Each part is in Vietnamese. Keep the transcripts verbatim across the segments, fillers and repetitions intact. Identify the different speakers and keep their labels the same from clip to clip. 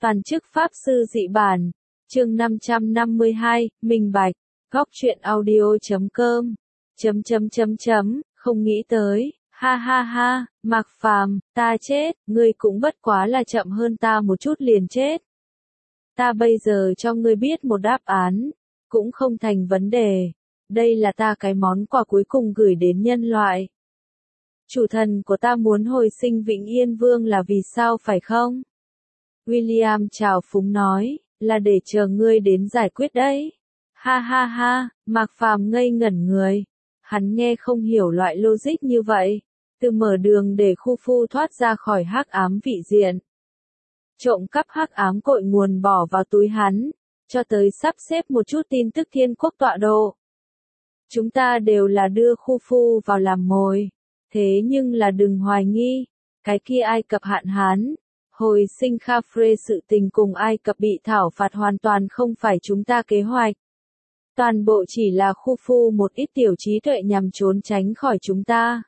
Speaker 1: Toàn chức Pháp Sư Dị Bản, chương năm trăm năm mươi hai, Minh Bạch, góc truyện audio chấm com, chấm chấm chấm chấm, không nghĩ tới, ha ha ha, Mạc Phàm, ta chết, ngươi cũng bất quá là chậm hơn ta một chút liền chết. Ta bây giờ cho ngươi biết một đáp án, cũng không thành vấn đề, đây là ta cái món quà cuối cùng gửi đến nhân loại. Chủ thần của ta muốn hồi sinh Vĩnh Yên Vương là vì sao phải không? William trào phúng nói, là để chờ ngươi đến giải quyết đấy. Ha ha ha, Mạc Phàm ngây ngẩn người. Hắn nghe không hiểu loại logic như vậy. Từ mở đường để khu phu thoát ra khỏi hắc ám vị diện. Trộm cắp hắc ám cội nguồn bỏ vào túi hắn, cho tới sắp xếp một chút tin tức thiên quốc tọa độ. Chúng ta đều là đưa khu phu vào làm mồi. Thế nhưng là đừng hoài nghi, cái kia Ai Cập hạn hán. Hồi sinh Khafre sự tình cùng Ai Cập bị thảo phạt hoàn toàn không phải chúng ta kế hoạch. Toàn bộ chỉ là khu phu một ít tiểu trí tuệ nhằm trốn tránh khỏi chúng ta.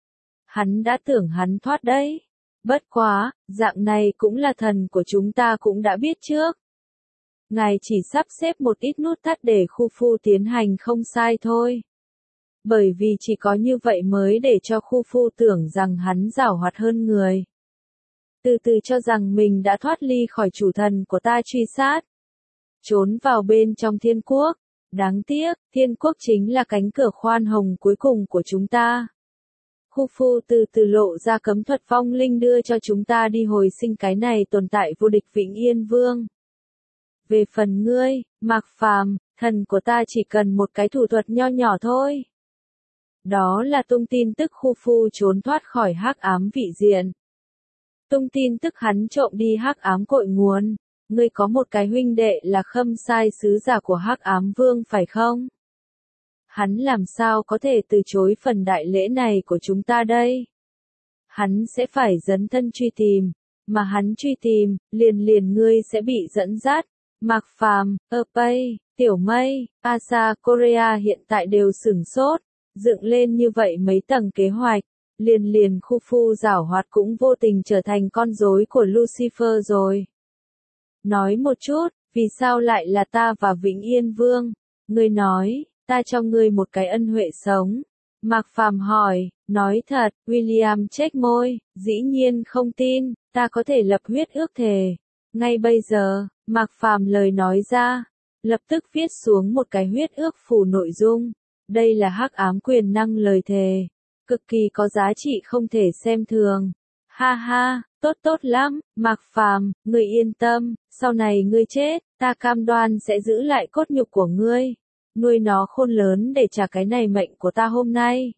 Speaker 1: Hắn đã tưởng hắn thoát đấy. Bất quá, dạng này cũng là thần của chúng ta cũng đã biết trước. Ngài chỉ sắp xếp một ít nút thắt để khu phu tiến hành không sai thôi. Bởi vì chỉ có như vậy mới để cho khu phu tưởng rằng hắn giàu hoạt hơn người. Từ từ cho rằng mình đã thoát ly khỏi chủ thần của ta truy sát. Trốn vào bên trong thiên quốc. Đáng tiếc, thiên quốc chính là cánh cửa khoan hồng cuối cùng của chúng ta. Khu phu từ từ lộ ra cấm thuật vong linh đưa cho chúng ta đi hồi sinh cái này tồn tại vô địch Vĩnh Yên Vương. Về phần ngươi, Mạc Phàm, thần của ta chỉ cần một cái thủ thuật nho nhỏ thôi. Đó là tung tin tức khu phu trốn thoát khỏi hắc ám vị diện. Tung tin tức hắn trộm đi hắc ám cội nguồn. Ngươi có một cái huynh đệ là Khâm Sai sứ giả của hắc ám vương phải không? Hắn làm sao có thể từ chối phần đại lễ này của chúng ta đây? Hắn sẽ phải dấn thân truy tìm, mà hắn truy tìm, liền liền ngươi sẽ bị dẫn dắt. Mạc Phàm, Epay, Tiểu Mây, Asa Korea hiện tại đều sửng sốt, dựng lên như vậy mấy tầng kế hoạch. Liền liền khu phu giảo hoạt cũng vô tình trở thành con rối của Lucifer rồi. Nói một chút, vì sao lại là ta và Vĩnh Yên Vương? Ngươi nói, ta cho ngươi một cái ân huệ sống. Mạc Phàm hỏi, nói thật, William chếch môi, dĩ nhiên không tin, ta có thể lập huyết ước thề. Ngay bây giờ, Mạc Phàm lời nói ra, lập tức viết xuống một cái huyết ước phù nội dung. Đây là hắc ám quyền năng lời thề. Cực kỳ có giá trị không thể xem thường. Ha ha, tốt tốt lắm, Mạc Phàm, ngươi yên tâm, sau này ngươi chết, ta cam đoan sẽ giữ lại cốt nhục của ngươi, nuôi nó khôn lớn để trả cái này mệnh của ta hôm nay.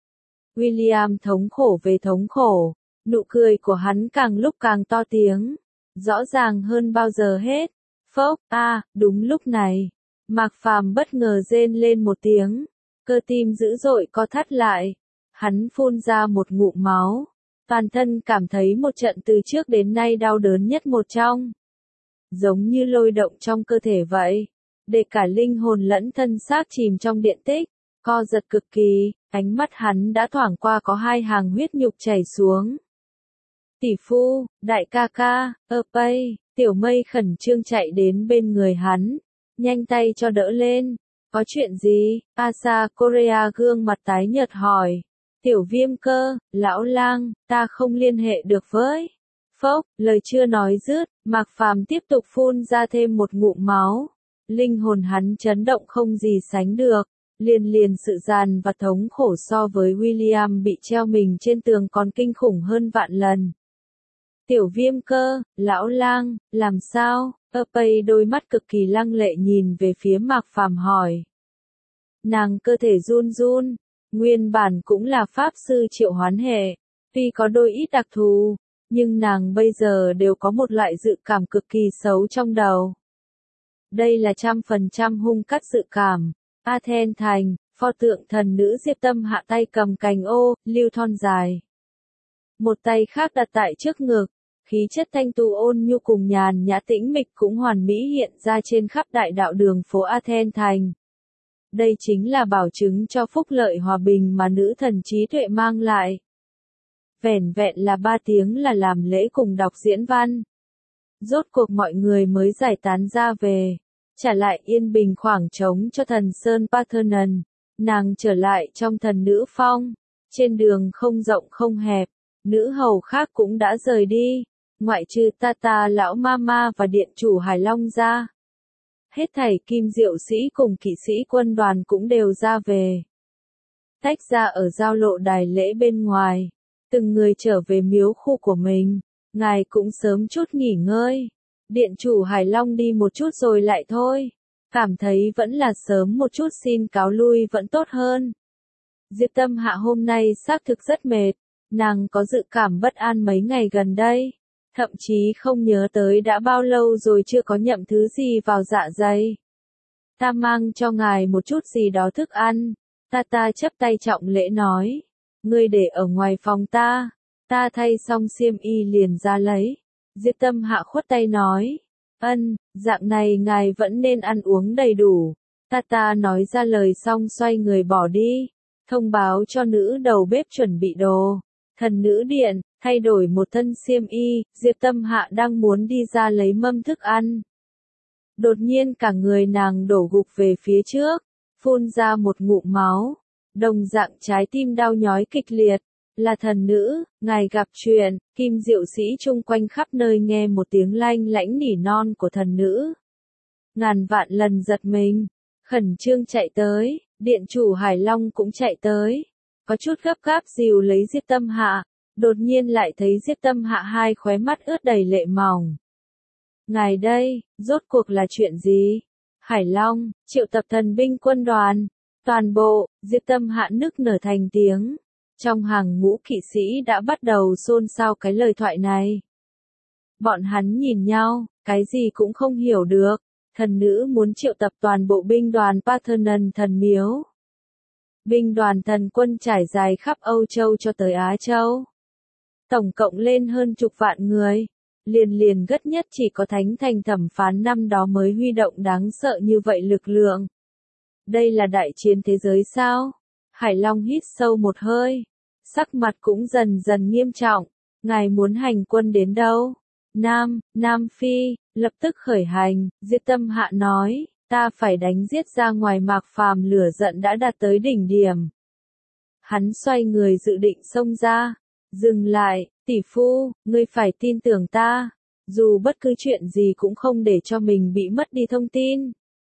Speaker 1: William thống khổ về thống khổ, nụ cười của hắn càng lúc càng to tiếng, rõ ràng hơn bao giờ hết. Phốc, a, à, đúng lúc này, Mạc Phàm bất ngờ rên lên một tiếng, cơ tim dữ dội co thắt lại. Hắn phun ra một ngụm máu, toàn thân cảm thấy một trận từ trước đến nay đau đớn nhất một trong. Giống như lôi động trong cơ thể vậy, để cả linh hồn lẫn thân xác chìm trong điện tích, co giật cực kỳ, ánh mắt hắn đã thoảng qua có hai hàng huyết nhục chảy xuống. Tỷ phu, đại ca ca, Epay, Tiểu Mây khẩn trương chạy đến bên người hắn, nhanh tay cho đỡ lên. Có chuyện gì? Asa Korea gương mặt tái nhợt hỏi. Tiểu Viêm Cơ, lão lang, ta không liên hệ được với. Phốc, lời chưa nói dứt, Mạc Phàm tiếp tục phun ra thêm một ngụm máu. Linh hồn hắn chấn động không gì sánh được, liền liền sự giàn và thống khổ so với William bị treo mình trên tường còn kinh khủng hơn vạn lần. Tiểu Viêm Cơ, lão lang, làm sao? Epay đôi mắt cực kỳ lăng lệ nhìn về phía Mạc Phàm hỏi. Nàng cơ thể run run. Nguyên bản cũng là pháp sư triệu hoán hệ, tuy có đôi ít đặc thù, nhưng nàng bây giờ đều có một loại dự cảm cực kỳ xấu trong đầu. Đây là trăm phần trăm hung cắt dự cảm. Athens thành, pho tượng thần nữ Diệp Tâm hạ tay cầm cành ô, lưu thon dài. Một tay khác đặt tại trước ngực, khí chất thanh tu ôn nhu cùng nhàn nhã tĩnh mịch cũng hoàn mỹ hiện ra trên khắp đại đạo đường phố Athens thành. Đây chính là bảo chứng cho phúc lợi hòa bình mà nữ thần trí tuệ mang lại. Vẻn vẹn là ba tiếng là làm lễ cùng đọc diễn văn. Rốt cuộc mọi người mới giải tán ra về, trả lại yên bình khoảng trống cho thần Sơn Parthenon. Nàng trở lại trong thần nữ phong, trên đường không rộng không hẹp, nữ hầu khác cũng đã rời đi, ngoại trừ Tata lão Mama và điện chủ Hải Long ra. Hết thảy kim diệu sĩ cùng kỵ sĩ quân đoàn cũng đều ra về. Tách ra ở giao lộ đài lễ bên ngoài, từng người trở về miếu khu của mình, ngài cũng sớm chút nghỉ ngơi. Điện chủ Hải Long đi một chút rồi lại thôi, cảm thấy vẫn là sớm một chút xin cáo lui vẫn tốt hơn. Diệp Tâm Hạ hôm nay xác thực rất mệt, nàng có dự cảm bất an mấy ngày gần đây, thậm chí không nhớ tới đã bao lâu rồi chưa có nhậm thứ gì vào dạ dày. Ta mang cho ngài một chút gì đó thức ăn, ta ta chấp tay trọng lễ nói, ngươi để ở ngoài phòng ta, ta thay xong xiêm y liền ra lấy. Diệp Tâm Hạ khuất tay nói, ân, dạng này ngài vẫn nên ăn uống đầy đủ. Ta ta nói ra lời xong xoay người bỏ đi, thông báo cho nữ đầu bếp chuẩn bị đồ. Thần nữ điện, thay đổi một thân xiêm y, Diệp Tâm Hạ đang muốn đi ra lấy mâm thức ăn. Đột nhiên cả người nàng đổ gục về phía trước, phun ra một ngụm máu, đồng dạng trái tim đau nhói kịch liệt. Là thần nữ, ngài gặp chuyện, kim diệu sĩ chung quanh khắp nơi nghe một tiếng lanh lãnh nỉ non của thần nữ. Ngàn vạn lần giật mình, khẩn trương chạy tới, điện chủ Hải Long cũng chạy tới, có chút gấp gáp dìu lấy Diệp Tâm Hạ, đột nhiên lại thấy Diệp Tâm Hạ hai khóe mắt ướt đầy lệ mỏng. Ngài đây, rốt cuộc là chuyện gì? Hải Long, triệu tập thần binh quân đoàn, toàn bộ, Diệp Tâm Hạ nức nở thành tiếng. Trong hàng ngũ kỵ sĩ đã bắt đầu xôn xao cái lời thoại này. Bọn hắn nhìn nhau, cái gì cũng không hiểu được. Thần nữ muốn triệu tập toàn bộ binh đoàn Parthenon thần miếu. Binh đoàn thần quân trải dài khắp Âu Châu cho tới Á Châu. Tổng cộng lên hơn chục vạn người. Liền liền gất nhất chỉ có thánh thành thẩm phán năm đó mới huy động đáng sợ như vậy lực lượng. Đây là đại chiến thế giới sao? Hải Long hít sâu một hơi. Sắc mặt cũng dần dần nghiêm trọng, ngài muốn hành quân đến đâu? Nam, Nam Phi, lập tức khởi hành, Diệp Tâm Hạ nói, ta phải đánh giết ra ngoài Mạc Phàm lửa giận đã đạt tới đỉnh điểm. Hắn xoay người dự định xông ra, dừng lại, tỷ phu, ngươi phải tin tưởng ta, dù bất cứ chuyện gì cũng không để cho mình bị mất đi thông tin.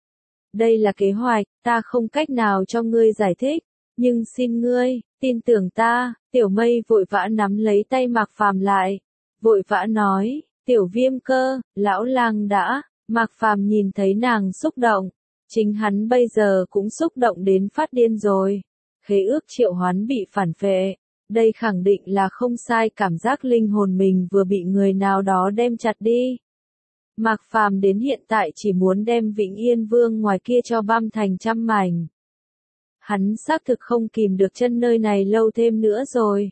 Speaker 1: Đây là kế hoạch, ta không cách nào cho ngươi giải thích. Nhưng xin ngươi, tin tưởng ta, Tiểu Mây vội vã nắm lấy tay Mạc Phàm lại, vội vã nói, Tiểu Viêm Cơ, lão lang đã, Mạc Phàm nhìn thấy nàng xúc động, chính hắn bây giờ cũng xúc động đến phát điên rồi, khế ước triệu hoán bị phản phệ, đây khẳng định là không sai, cảm giác linh hồn mình vừa bị người nào đó đem chặt đi. Mạc Phàm đến hiện tại chỉ muốn đem Vĩnh Yên Vương ngoài kia cho băm thành trăm mảnh. Hắn xác thực không kìm được chân nơi này lâu thêm nữa rồi.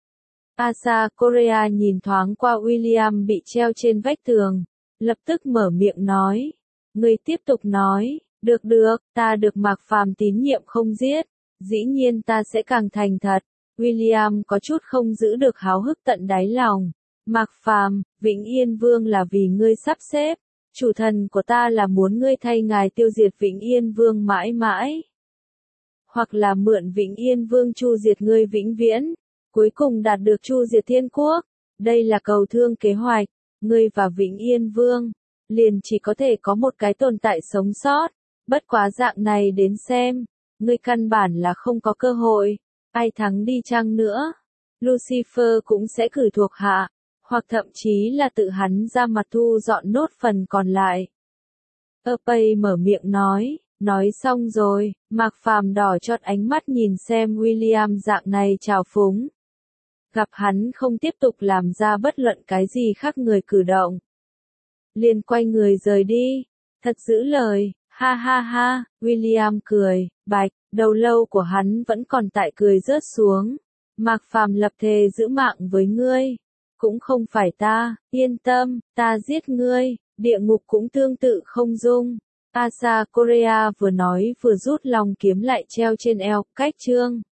Speaker 1: Asa Korea nhìn thoáng qua William bị treo trên vách tường, lập tức mở miệng nói. Người tiếp tục nói, được được, ta được Mạc Phàm tín nhiệm không giết, dĩ nhiên ta sẽ càng thành thật. William có chút không giữ được háo hức tận đáy lòng. Mạc Phàm, Vĩnh Yên Vương là vì ngươi sắp xếp, chủ thần của ta là muốn ngươi thay ngài tiêu diệt Vĩnh Yên Vương mãi mãi. Hoặc là mượn Vĩnh Yên Vương chu diệt ngươi vĩnh viễn, cuối cùng đạt được chu diệt thiên quốc. Đây là cầu thương kế hoạch, ngươi và Vĩnh Yên Vương, liền chỉ có thể có một cái tồn tại sống sót, bất quá dạng này đến xem, ngươi căn bản là không có cơ hội, ai thắng đi chăng nữa, Lucifer cũng sẽ cử thuộc hạ, hoặc thậm chí là tự hắn ra mặt thu dọn nốt phần còn lại. Erpay mở miệng nói. Nói xong rồi, Mạc Phàm đỏ chót ánh mắt nhìn xem William dạng này trào phúng. Gặp hắn không tiếp tục làm ra bất luận cái gì khác người cử động. Liền quay người rời đi. Thật giữ lời, ha ha ha, William cười, bạch, đầu lâu của hắn vẫn còn tại cười rớt xuống. Mạc Phàm lập thề giữ mạng với ngươi. Cũng không phải ta, yên tâm, ta giết ngươi, địa ngục cũng tương tự không dung. Asa Korea vừa nói vừa rút long kiếm lại treo trên eo, cách chương.